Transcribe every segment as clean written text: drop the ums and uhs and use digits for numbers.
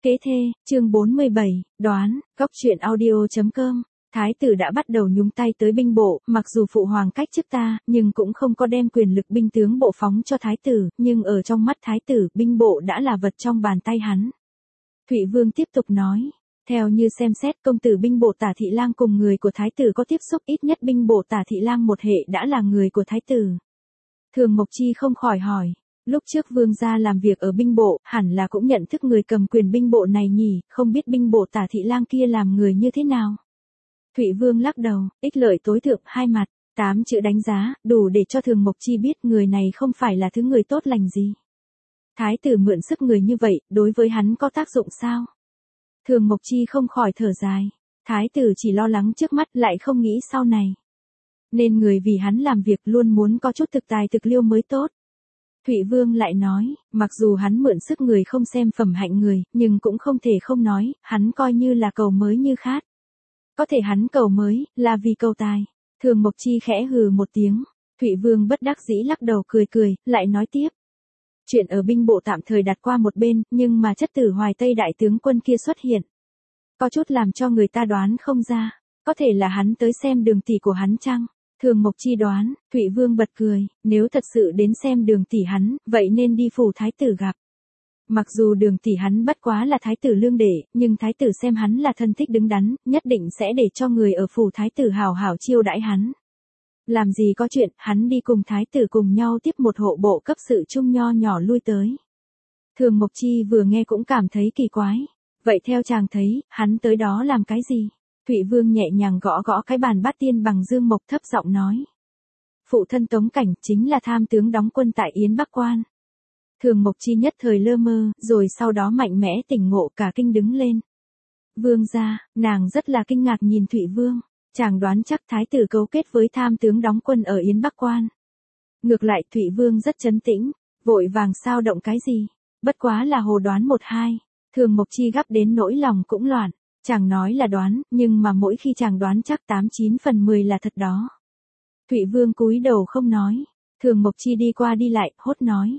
Kế thê, chương 47, đoán, góc truyện audio.com. Thái tử đã bắt đầu nhúng tay tới binh bộ, mặc dù phụ hoàng cách chức ta, nhưng cũng không có đem quyền lực binh tướng bộ phóng cho thái tử, nhưng ở trong mắt thái tử, binh bộ đã là vật trong bàn tay hắn. Thụy Vương tiếp tục nói, theo như xem xét công tử binh bộ Tả Thị Lang cùng người của thái tử có tiếp xúc, ít nhất binh bộ Tả Thị Lang một hệ đã là người của thái tử. Thường Mộc Chi không khỏi hỏi, lúc trước vương gia làm việc ở binh bộ, hẳn là cũng nhận thức người cầm quyền binh bộ này nhỉ, không biết binh bộ Tả Thị Lang kia làm người như thế nào. Thụy Vương lắc đầu, ích lợi tối thượng, hai mặt, 8 chữ đánh giá, đủ để cho Thường Mộc Chi biết người này không phải là thứ người tốt lành gì. Thái tử mượn sức người như vậy, đối với hắn có tác dụng sao? Thường Mộc Chi không khỏi thở dài, thái tử chỉ lo lắng trước mắt lại không nghĩ sau này. Nên người vì hắn làm việc luôn muốn có chút thực tài thực liêu mới tốt. Thụy Vương lại nói, mặc dù hắn mượn sức người không xem phẩm hạnh người, nhưng cũng không thể không nói, hắn coi như là cầu mới như khát. Có thể hắn cầu mới, là vì cầu tài. Thường Mộc Chi khẽ hừ một tiếng. Thụy Vương bất đắc dĩ lắc đầu cười cười, lại nói tiếp. Chuyện ở binh bộ tạm thời đặt qua một bên, nhưng mà chất tử Hoài Tây đại tướng quân kia xuất hiện. Có chút làm cho người ta đoán không ra. Có thể là hắn tới xem đường tỷ của hắn chăng? Thường Mộc Chi đoán, Thụy Vương bật cười, nếu thật sự đến xem đường tỷ hắn, vậy nên đi phủ thái tử gặp. Mặc dù đường tỷ hắn bất quá là thái tử lương đệ, nhưng thái tử xem hắn là thân thích đứng đắn, nhất định sẽ để cho người ở phủ thái tử hào hảo chiêu đãi hắn. Làm gì có chuyện, hắn đi cùng thái tử cùng nhau tiếp một hộ bộ cấp sự chung nho nhỏ lui tới. Thường Mộc Chi vừa nghe cũng cảm thấy kỳ quái. Vậy theo chàng thấy, hắn tới đó làm cái gì? Thụy Vương nhẹ nhàng gõ gõ cái bàn bát tiên bằng dương mộc thấp giọng nói. Phụ thân Tống Cảnh chính là tham tướng đóng quân tại Yến Bắc Quan. Thường Mộc Chi nhất thời lơ mơ, rồi sau đó mạnh mẽ tỉnh ngộ cả kinh đứng lên. Vương gia, nàng rất là kinh ngạc nhìn Thụy Vương, chàng đoán chắc thái tử cấu kết với tham tướng đóng quân ở Yến Bắc Quan. Ngược lại Thụy Vương rất trấn tĩnh, vội vàng sao động cái gì, bất quá là hồ đoán một hai. Thường Mộc Chi gấp đến nỗi lòng cũng loạn, chàng nói là đoán, nhưng mà mỗi khi chàng đoán chắc 89 phần 10 là thật đó. Thụy Vương cúi đầu không nói, Thường Mộc Chi đi qua đi lại, hốt nói.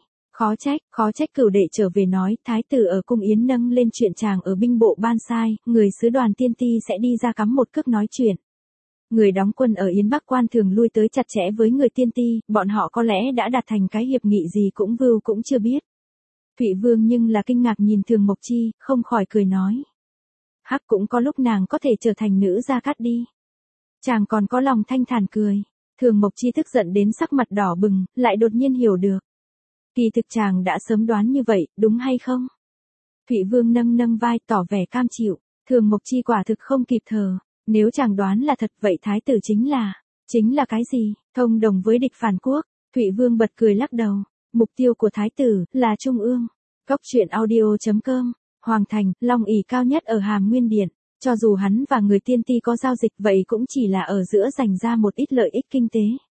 Khó trách cửu đệ trở về nói, thái tử ở cung Yến nâng lên chuyện chàng ở binh bộ ban sai, người sứ đoàn tiên ti sẽ đi ra cắm một cước nói chuyện. Người đóng quân ở Yến Bắc Quan thường lui tới chặt chẽ với người tiên ti, bọn họ có lẽ đã đạt thành cái hiệp nghị gì cũng vưu cũng chưa biết. Thụy Vương nhưng là kinh ngạc nhìn Thường Mộc Chi, không khỏi cười nói. Hắc cũng có lúc nàng có thể trở thành nữ gia cát đi. Chàng còn có lòng thanh thản cười. Thường Mộc Chi tức giận đến sắc mặt đỏ bừng, lại đột nhiên hiểu được. Kỳ thực chàng đã sớm đoán như vậy, đúng hay không? Thụy Vương nâng vai tỏ vẻ cam chịu. Thường Mộc Chi quả thực không kịp thở. Nếu chàng đoán là thật vậy thái tử chính là cái gì? Thông đồng với địch phản quốc. Thụy Vương bật cười lắc đầu. Mục tiêu của thái tử là Trung ương. Góc truyện audio.com. Hoàng thành, long ỷ cao nhất ở Hàm Nguyên Điện. Cho dù hắn và người tiên ti có giao dịch vậy cũng chỉ là ở giữa giành ra một ít lợi ích kinh tế.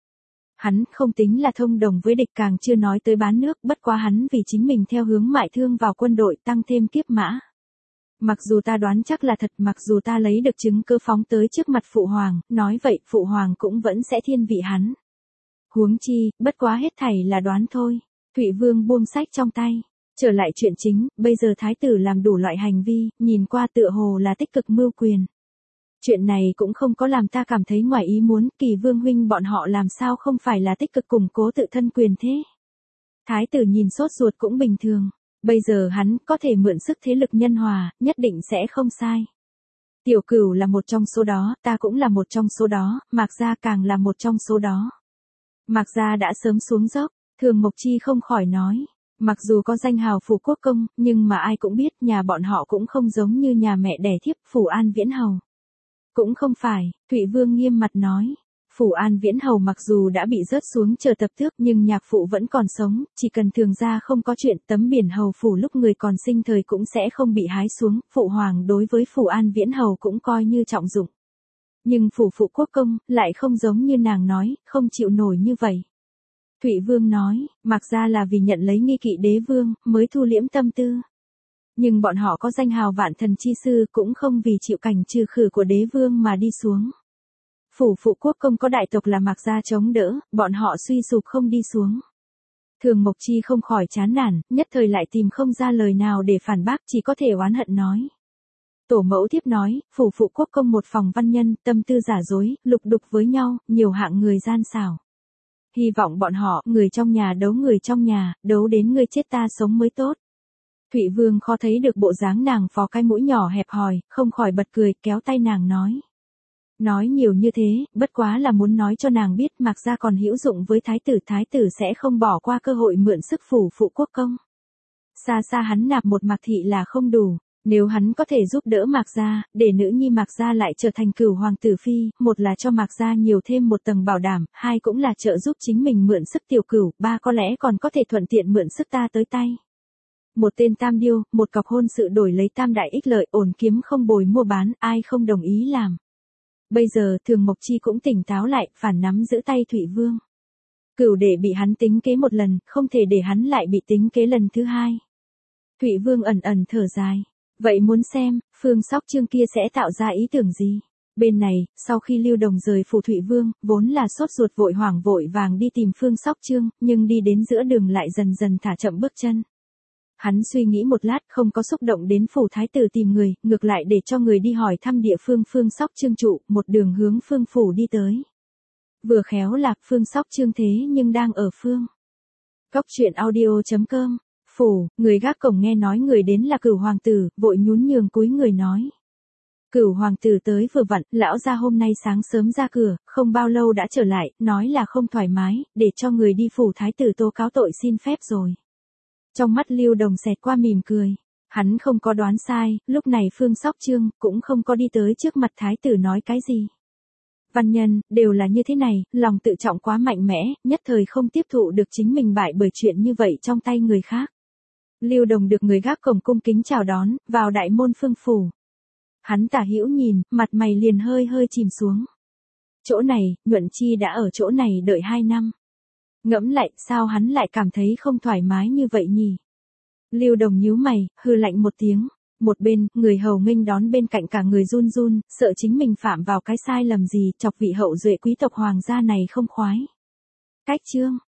Hắn không tính là thông đồng với địch, càng chưa nói tới bán nước, bất quá hắn vì chính mình theo hướng mại thương vào quân đội tăng thêm kiếp mã. Mặc dù ta đoán chắc là thật, mặc dù ta lấy được chứng cứ phóng tới trước mặt phụ hoàng, nói vậy phụ hoàng cũng vẫn sẽ thiên vị hắn. Huống chi, bất quá hết thảy là đoán thôi. Thụy Vương buông sách trong tay. Trở lại chuyện chính, bây giờ thái tử làm đủ loại hành vi, nhìn qua tựa hồ là tích cực mưu quyền. Chuyện này cũng không có làm ta cảm thấy ngoài ý muốn, Kỳ Vương huynh bọn họ làm sao không phải là tích cực củng cố tự thân quyền thế. Thái tử nhìn sốt ruột cũng bình thường, bây giờ hắn có thể mượn sức thế lực nhân hòa, nhất định sẽ không sai. Tiểu Cửu là một trong số đó, ta cũng là một trong số đó, Mạc Gia càng là một trong số đó. Mạc Gia đã sớm xuống dốc, Thường Mộc Chi không khỏi nói. Mặc dù có danh hào Phủ Quốc Công, nhưng mà ai cũng biết nhà bọn họ cũng không giống như nhà mẹ đẻ thiếp Phủ An Viễn Hầu. Cũng không phải, Thụy Vương nghiêm mặt nói. Phủ An Viễn Hầu mặc dù đã bị rớt xuống chờ tập tước nhưng nhạc phụ vẫn còn sống, chỉ cần thường gia không có chuyện tấm biển hầu phủ lúc người còn sinh thời cũng sẽ không bị hái xuống, phụ hoàng đối với Phủ An Viễn Hầu cũng coi như trọng dụng. Nhưng Phủ Quốc Công lại không giống như nàng nói, không chịu nổi như vậy. Thụy Vương nói, mặc ra là vì nhận lấy nghi kỵ đế vương, mới thu liễm tâm tư. Nhưng bọn họ có danh hào vạn thần chi sư cũng không vì chịu cảnh trừ khử của đế vương mà đi xuống. Phủ Quốc Công có đại tộc là Mạc Gia chống đỡ, bọn họ suy sụp không đi xuống. Thường Mộc Chi không khỏi chán nản, nhất thời lại tìm không ra lời nào để phản bác, chỉ có thể oán hận nói. Tổ mẫu tiếp nói, phủ phụ quốc công một phòng văn nhân, tâm tư giả dối, lục đục với nhau, nhiều hạng người gian xảo. Hy vọng bọn họ, người trong nhà, đấu đến người chết ta sống mới tốt. Thụy Vương khó thấy được bộ dáng nàng phò cái mũi nhỏ hẹp hòi, không khỏi bật cười, kéo tay nàng nói. Nói nhiều như thế, bất quá là muốn nói cho nàng biết Mạc gia còn hữu dụng với thái tử sẽ không bỏ qua cơ hội mượn sức phủ phụ quốc công. Xa xa hắn nạp một Mạc thị là không đủ, nếu hắn có thể giúp đỡ Mạc gia, để nữ nhi Mạc gia lại trở thành cửu hoàng tử phi, một là cho Mạc gia nhiều thêm một tầng bảo đảm, hai cũng là trợ giúp chính mình mượn sức tiểu cửu, ba có lẽ còn có thể thuận tiện mượn sức ta tới tay. Một tên tam điêu, một cọc hôn sự đổi lấy tam đại ích lợi, ổn kiếm không bồi mua bán, ai không đồng ý làm. Bây giờ Thường Mộc Chi cũng tỉnh táo lại, phản nắm giữ tay Thụy Vương. Cửu để bị hắn tính kế một lần, không thể để hắn lại bị tính kế lần thứ hai. Thụy Vương ẩn ẩn thở dài. Vậy muốn xem, Phương Sóc Trương kia sẽ tạo ra ý tưởng gì? Bên này, sau khi Lưu Đồng rời phủ Thụy Vương, vốn là sốt ruột vội vàng đi tìm Phương Sóc Trương, nhưng đi đến giữa đường lại dần dần thả chậm bước chân. Hắn suy nghĩ một lát không có xúc động đến phủ thái tử tìm người, ngược lại để cho người đi hỏi thăm địa phương Phương Sóc Trương trụ, một đường hướng Phương phủ đi tới. Vừa khéo là Phương Sóc Trương thế nhưng đang ở Phương. Cóc truyện audio.com. Phủ, người gác cổng nghe nói người đến là Cửu hoàng tử, vội nhún nhường cúi người nói. Cửu hoàng tử tới vừa vặn, lão gia hôm nay sáng sớm ra cửa, không bao lâu đã trở lại, nói là không thoải mái, để cho người đi phủ thái tử tố cáo tội xin phép rồi. Trong mắt Lưu Đồng xẹt qua mỉm cười. Hắn không có đoán sai, lúc này Phương Sóc Trương cũng không có đi tới trước mặt thái tử nói cái gì. Văn nhân, đều là như thế này, lòng tự trọng quá mạnh mẽ, nhất thời không tiếp thụ được chính mình bại bởi chuyện như vậy trong tay người khác. Lưu Đồng được người gác cổng cung kính chào đón, vào đại môn Phương phủ. Hắn tả hữu nhìn, mặt mày liền hơi chìm xuống. Chỗ này, Nhuận Chi đã ở chỗ này đợi 2 năm. Ngẫm lại, sao hắn lại cảm thấy không thoải mái như vậy nhỉ? Lưu Đồng nhíu mày, hừ lạnh một tiếng. Một bên, người hầu nghênh đón bên cạnh cả người run run, sợ chính mình phạm vào cái sai lầm gì, chọc vị hậu duệ quý tộc hoàng gia này không khoái. Cách chương